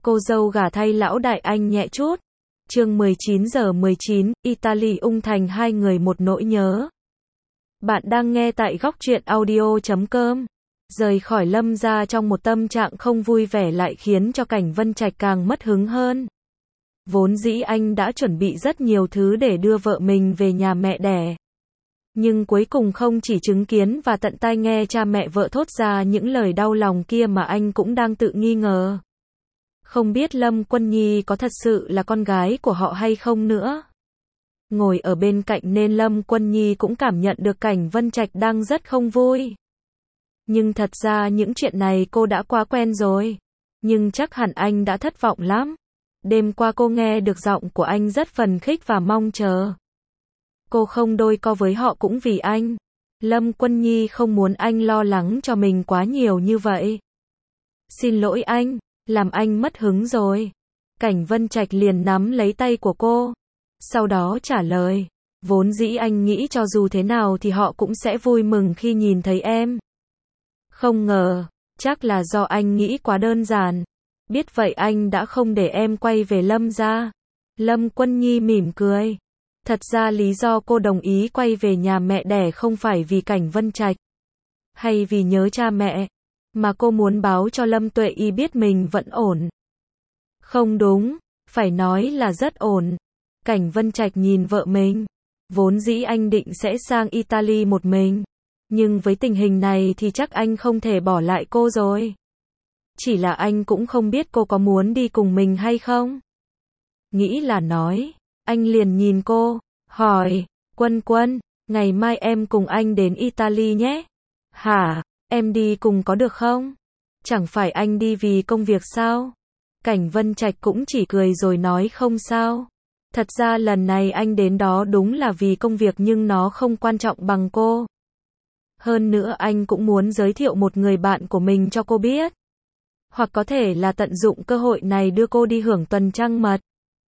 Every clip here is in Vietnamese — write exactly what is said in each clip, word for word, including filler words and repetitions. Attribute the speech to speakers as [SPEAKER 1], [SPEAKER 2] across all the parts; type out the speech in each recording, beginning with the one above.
[SPEAKER 1] Cô dâu gả thay lão đại anh nhẹ chút. Chương mười chín giờ mười chín, Italy ung thành hai người một nỗi nhớ. Bạn đang nghe tại góc truyện audio chấm com. Rời khỏi Lâm gia trong một tâm trạng không vui vẻ lại khiến cho Cảnh Vân Trạch càng mất hứng hơn. Vốn dĩ anh đã chuẩn bị rất nhiều thứ để đưa vợ mình về nhà mẹ đẻ. Nhưng cuối cùng không chỉ chứng kiến và tận tai nghe cha mẹ vợ thốt ra những lời đau lòng kia mà anh cũng đang tự nghi ngờ. Không biết Lâm Quân Nhi có thật sự là con gái của họ hay không nữa. Ngồi ở bên cạnh nên Lâm Quân Nhi cũng cảm nhận được Cảnh Vân Trạch đang rất không vui. Nhưng thật ra những chuyện này cô đã quá quen rồi. Nhưng chắc hẳn anh đã thất vọng lắm. Đêm qua cô nghe được giọng của anh rất phấn khích và mong chờ. Cô không đôi co với họ cũng vì anh. Lâm Quân Nhi không muốn anh lo lắng cho mình quá nhiều như vậy. Xin lỗi anh, làm anh mất hứng rồi. Cảnh Vân Trạch liền nắm lấy tay của cô. Sau đó trả lời. Vốn dĩ anh nghĩ cho dù thế nào thì họ cũng sẽ vui mừng khi nhìn thấy em. Không ngờ, chắc là do anh nghĩ quá đơn giản. Biết vậy anh đã không để em quay về Lâm gia. Lâm Quân Nhi mỉm cười. Thật ra lý do cô đồng ý quay về nhà mẹ đẻ không phải vì Cảnh Vân Trạch, hay vì nhớ cha mẹ, mà cô muốn báo cho Lâm Tuệ Y biết mình vẫn ổn. Không đúng, phải nói là rất ổn. Cảnh Vân Trạch nhìn vợ mình. Vốn dĩ anh định sẽ sang Italy một mình. Nhưng với tình hình này thì chắc anh không thể bỏ lại cô rồi. Chỉ là anh cũng không biết cô có muốn đi cùng mình hay không. Nghĩ là nói. Anh liền nhìn cô, hỏi, Quân Quân, ngày mai em cùng anh đến Italy nhé. Hả, em đi cùng có được không? Chẳng phải anh đi vì công việc sao? Cảnh Vân Trạch cũng chỉ cười rồi nói không sao. Thật ra lần này anh đến đó đúng là vì công việc nhưng nó không quan trọng bằng cô. Hơn nữa anh cũng muốn giới thiệu một người bạn của mình cho cô biết. Hoặc có thể là tận dụng cơ hội này đưa cô đi hưởng tuần trăng mật.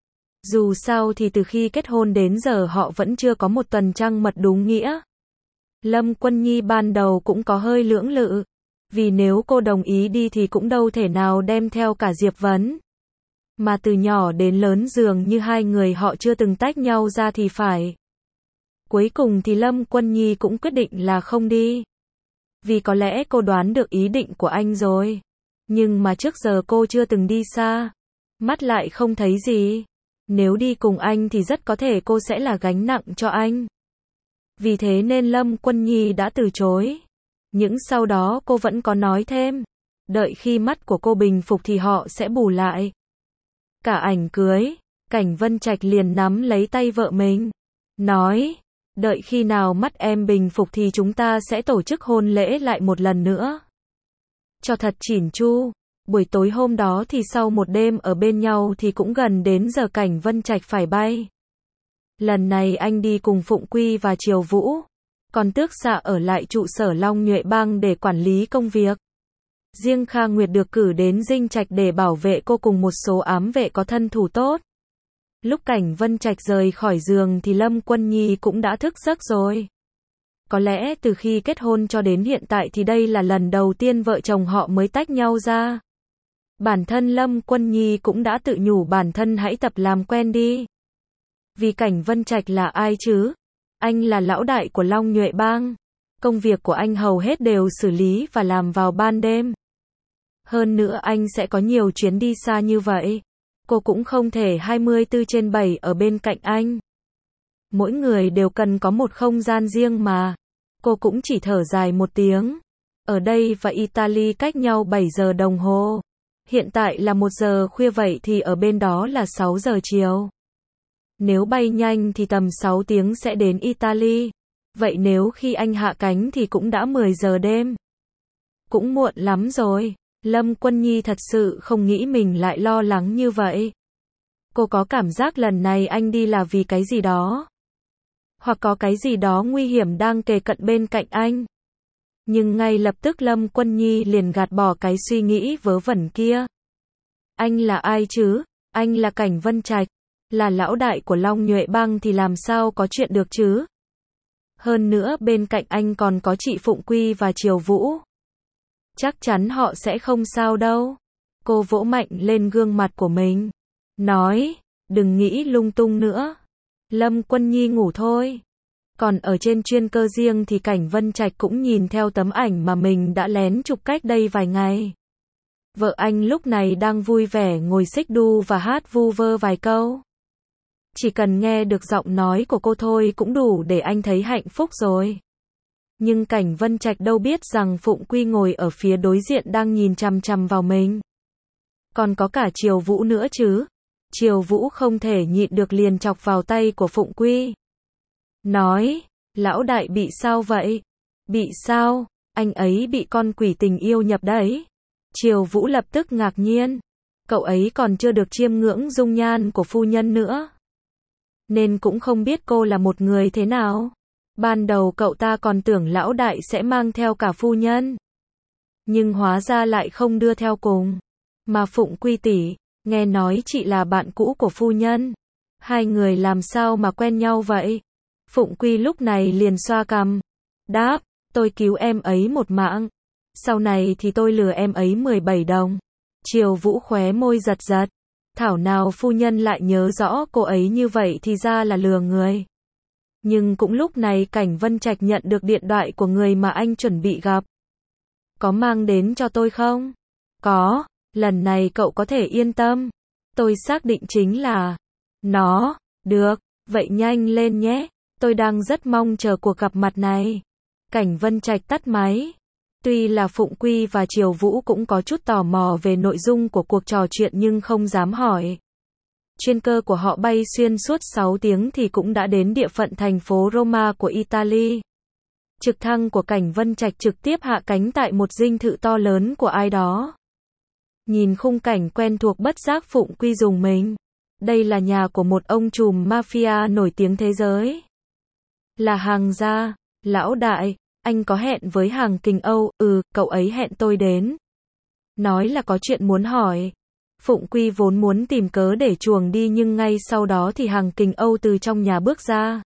[SPEAKER 1] Dù sao thì từ khi kết hôn đến giờ họ vẫn chưa có một tuần trăng mật đúng nghĩa. Lâm Quân Nhi ban đầu cũng có hơi lưỡng lự. Vì nếu cô đồng ý đi thì cũng đâu thể nào đem theo cả Diệp Vấn. Mà từ nhỏ đến lớn dường như hai người họ chưa từng tách nhau ra thì phải. Cuối cùng thì Lâm Quân Nhi cũng quyết định là không đi. Vì có lẽ cô đoán được ý định của anh rồi. Nhưng mà trước giờ cô chưa từng đi xa. Mắt lại không thấy gì. Nếu đi cùng anh thì rất có thể cô sẽ là gánh nặng cho anh. Vì thế nên Lâm Quân Nhi đã từ chối. Nhưng sau đó cô vẫn có nói thêm. Đợi khi mắt của cô bình phục thì họ sẽ bù lại. Cả ảnh cưới, Cảnh Vân Trạch liền nắm lấy tay vợ mình. Nói, đợi khi nào mắt em bình phục thì chúng ta sẽ tổ chức hôn lễ lại một lần nữa. Cho thật chỉn chu. Buổi tối hôm đó thì sau một đêm ở bên nhau thì cũng gần đến giờ Cảnh Vân Trạch phải bay. Lần này anh đi cùng Phụng Quy và Triều Vũ. Còn Tước Xạ ở lại trụ sở Long Nhuệ Bang để quản lý công việc. Riêng Kha Nguyệt được cử đến Dinh Trạch để bảo vệ cô cùng một số ám vệ có thân thủ tốt. Lúc Cảnh Vân Trạch rời khỏi giường thì Lâm Quân Nhi cũng đã thức giấc rồi. Có lẽ từ khi kết hôn cho đến hiện tại thì đây là lần đầu tiên vợ chồng họ mới tách nhau ra. Bản thân Lâm Quân Nhi cũng đã tự nhủ bản thân hãy tập làm quen đi. Vì Cảnh Vân Trạch là ai chứ? Anh là lão đại của Long Nhuệ Bang. Công việc của anh hầu hết đều xử lý và làm vào ban đêm. Hơn nữa anh sẽ có nhiều chuyến đi xa như vậy. Cô cũng không thể hai mươi bốn trên bảy ở bên cạnh anh. Mỗi người đều cần có một không gian riêng mà. Cô cũng chỉ thở dài một tiếng. Ở đây và Italy cách nhau bảy giờ đồng hồ. Hiện tại là một giờ khuya vậy thì ở bên đó là sáu giờ chiều. Nếu bay nhanh thì tầm sáu tiếng sẽ đến Italy. Vậy nếu khi anh hạ cánh thì cũng đã mười giờ đêm. Cũng muộn lắm rồi. Lâm Quân Nhi thật sự không nghĩ mình lại lo lắng như vậy. Cô có cảm giác lần này anh đi là vì cái gì đó. Hoặc có cái gì đó nguy hiểm đang kề cận bên cạnh anh. Nhưng ngay lập tức Lâm Quân Nhi liền gạt bỏ cái suy nghĩ vớ vẩn kia. Anh là ai chứ? Anh là Cảnh Vân Trạch. Là lão đại của Long Nhuệ Bang thì làm sao có chuyện được chứ? Hơn nữa bên cạnh anh còn có chị Phụng Quy và Triều Vũ. Chắc chắn họ sẽ không sao đâu. Cô vỗ mạnh lên gương mặt của mình. Nói, đừng nghĩ lung tung nữa. Lâm Quân Nhi ngủ thôi. Còn ở trên chuyên cơ riêng thì Cảnh Vân Trạch cũng nhìn theo tấm ảnh mà mình đã lén chụp cách đây vài ngày. Vợ anh lúc này đang vui vẻ ngồi xích đu và hát vu vơ vài câu. Chỉ cần nghe được giọng nói của cô thôi cũng đủ để anh thấy hạnh phúc rồi. Nhưng Cảnh Vân Trạch đâu biết rằng Phụng Quy ngồi ở phía đối diện đang nhìn chằm chằm vào mình. Còn có cả Triều Vũ nữa chứ. Triều Vũ không thể nhịn được liền chọc vào tay của Phụng Quy. Nói, lão đại bị sao vậy? Bị sao? Anh ấy bị con quỷ tình yêu nhập đấy. Triều Vũ lập tức ngạc nhiên. Cậu ấy còn chưa được chiêm ngưỡng dung nhan của phu nhân nữa. Nên cũng không biết cô là một người thế nào. Ban đầu cậu ta còn tưởng lão đại sẽ mang theo cả phu nhân. Nhưng hóa ra lại không đưa theo cùng. Mà Phụng Quy tỷ, nghe nói chị là bạn cũ của phu nhân. Hai người làm sao mà quen nhau vậy? Phụng Quy lúc này liền xoa cằm. Đáp, tôi cứu em ấy một mạng. Sau này thì tôi lừa em ấy mười bảy đồng. Triều Vũ khóe môi giật giật. Thảo nào phu nhân lại nhớ rõ cô ấy như vậy thì ra là lừa người. Nhưng cũng lúc này Cảnh Vân Trạch nhận được điện thoại của người mà anh chuẩn bị gặp. Có mang đến cho tôi không? Có, lần này cậu có thể yên tâm. Tôi xác định chính là nó. Được, vậy nhanh lên nhé. Tôi đang rất mong chờ cuộc gặp mặt này. Cảnh Vân Trạch tắt máy. Tuy là Phụng Quy và Triều Vũ cũng có chút tò mò về nội dung của cuộc trò chuyện nhưng không dám hỏi. Chuyên cơ của họ bay xuyên suốt sáu tiếng thì cũng đã đến địa phận thành phố Roma của Italy. Trực thăng của Cảnh Vân Trạch trực tiếp hạ cánh tại một dinh thự to lớn của ai đó. Nhìn khung cảnh quen thuộc bất giác Phụng Quy rùng mình. Đây là nhà của một ông trùm mafia nổi tiếng thế giới. Là Hàng gia. Lão đại, anh có hẹn với Hàng Kình Âu? Ừ, cậu ấy hẹn tôi đến. Nói là có chuyện muốn hỏi. Phụng Quy vốn muốn tìm cớ để chuồng đi nhưng ngay sau đó thì Hàng Kình Âu từ trong nhà bước ra.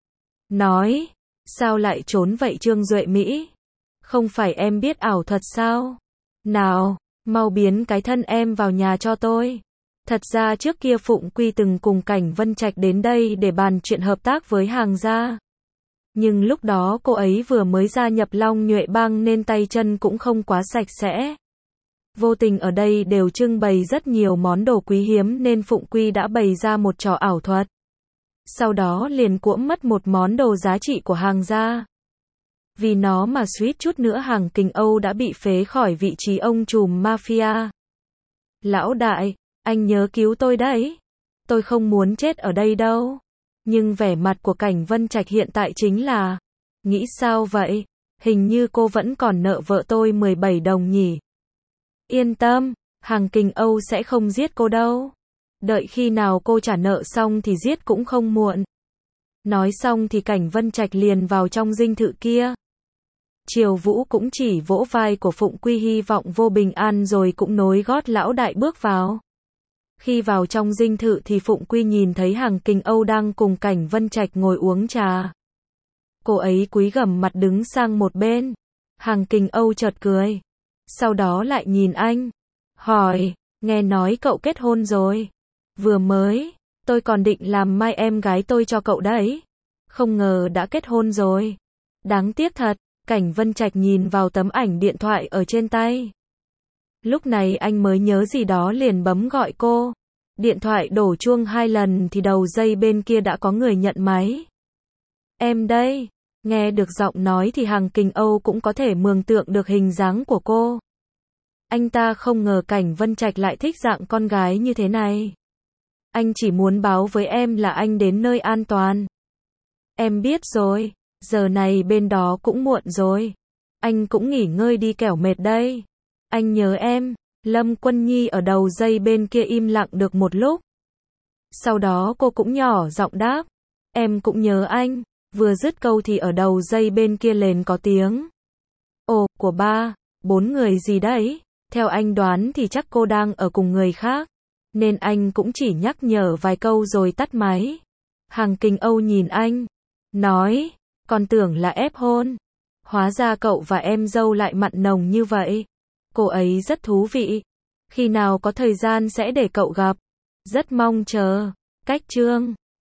[SPEAKER 1] Nói, sao lại trốn vậy Trương Duệ Mỹ? Không phải em biết ảo thuật sao? Nào, mau biến cái thân em vào nhà cho tôi. Thật ra trước kia Phụng Quy từng cùng Cảnh Vân Trạch đến đây để bàn chuyện hợp tác với Hàng gia. Nhưng lúc đó cô ấy vừa mới gia nhập Long Nhuệ Bang nên tay chân cũng không quá sạch sẽ. Vô tình ở đây đều trưng bày rất nhiều món đồ quý hiếm nên Phụng Quy đã bày ra một trò ảo thuật. Sau đó liền cuỗm mất một món đồ giá trị của Hàng gia. Vì nó mà suýt chút nữa Hàng Kình Âu đã bị phế khỏi vị trí ông trùm mafia. Lão đại, anh nhớ cứu tôi đấy. Tôi không muốn chết ở đây đâu. Nhưng vẻ mặt của Cảnh Vân Trạch hiện tại chính là, nghĩ sao vậy? Hình như cô vẫn còn nợ vợ tôi mười bảy đồng nhỉ? Yên tâm, Hàng Kình Âu sẽ không giết cô đâu. Đợi khi nào cô trả nợ xong thì giết cũng không muộn. Nói xong thì Cảnh Vân Trạch liền vào trong dinh thự kia. Triều Vũ cũng chỉ vỗ vai của Phụng Quy hy vọng vô bình an rồi cũng nối gót lão đại bước vào. Khi vào trong dinh thự thì Phụng Quy nhìn thấy Hàng Kình Âu đang cùng Cảnh Vân Trạch ngồi uống trà. Cô ấy cúi gằm mặt đứng sang một bên. Hàng Kình Âu chợt cười. Sau đó lại nhìn anh. Hỏi, nghe nói cậu kết hôn rồi. Vừa mới, tôi còn định làm mai em gái tôi cho cậu đấy. Không ngờ đã kết hôn rồi. Đáng tiếc thật, Cảnh Vân Trạch nhìn vào tấm ảnh điện thoại ở trên tay. Lúc này anh mới nhớ gì đó liền bấm gọi cô. Điện thoại đổ chuông hai lần thì đầu dây bên kia đã có người nhận máy. Em đây. Nghe được giọng nói thì Hàng Kình Âu cũng có thể mường tượng được hình dáng của cô. Anh ta không ngờ Cảnh Vân Trạch lại thích dạng con gái như thế này. Anh chỉ muốn báo với em là anh đến nơi an toàn. Em biết rồi, giờ này bên đó cũng muộn rồi. Anh cũng nghỉ ngơi đi kẻo mệt đây. Anh nhớ em. Lâm Quân Nhi ở đầu dây bên kia im lặng được một lúc. Sau đó cô cũng nhỏ giọng đáp. Em cũng nhớ anh. Vừa dứt câu thì ở đầu dây bên kia liền có tiếng. Ồ, của ba, bốn người gì đấy? Theo anh đoán thì chắc cô đang ở cùng người khác. Nên anh cũng chỉ nhắc nhở vài câu rồi tắt máy. Hàng Kình Âu nhìn anh. Nói, còn tưởng là ép hôn. Hóa ra cậu và em dâu lại mặn nồng như vậy. Cô ấy rất thú vị. Khi nào có thời gian sẽ để cậu gặp. Rất mong chờ. Cách chương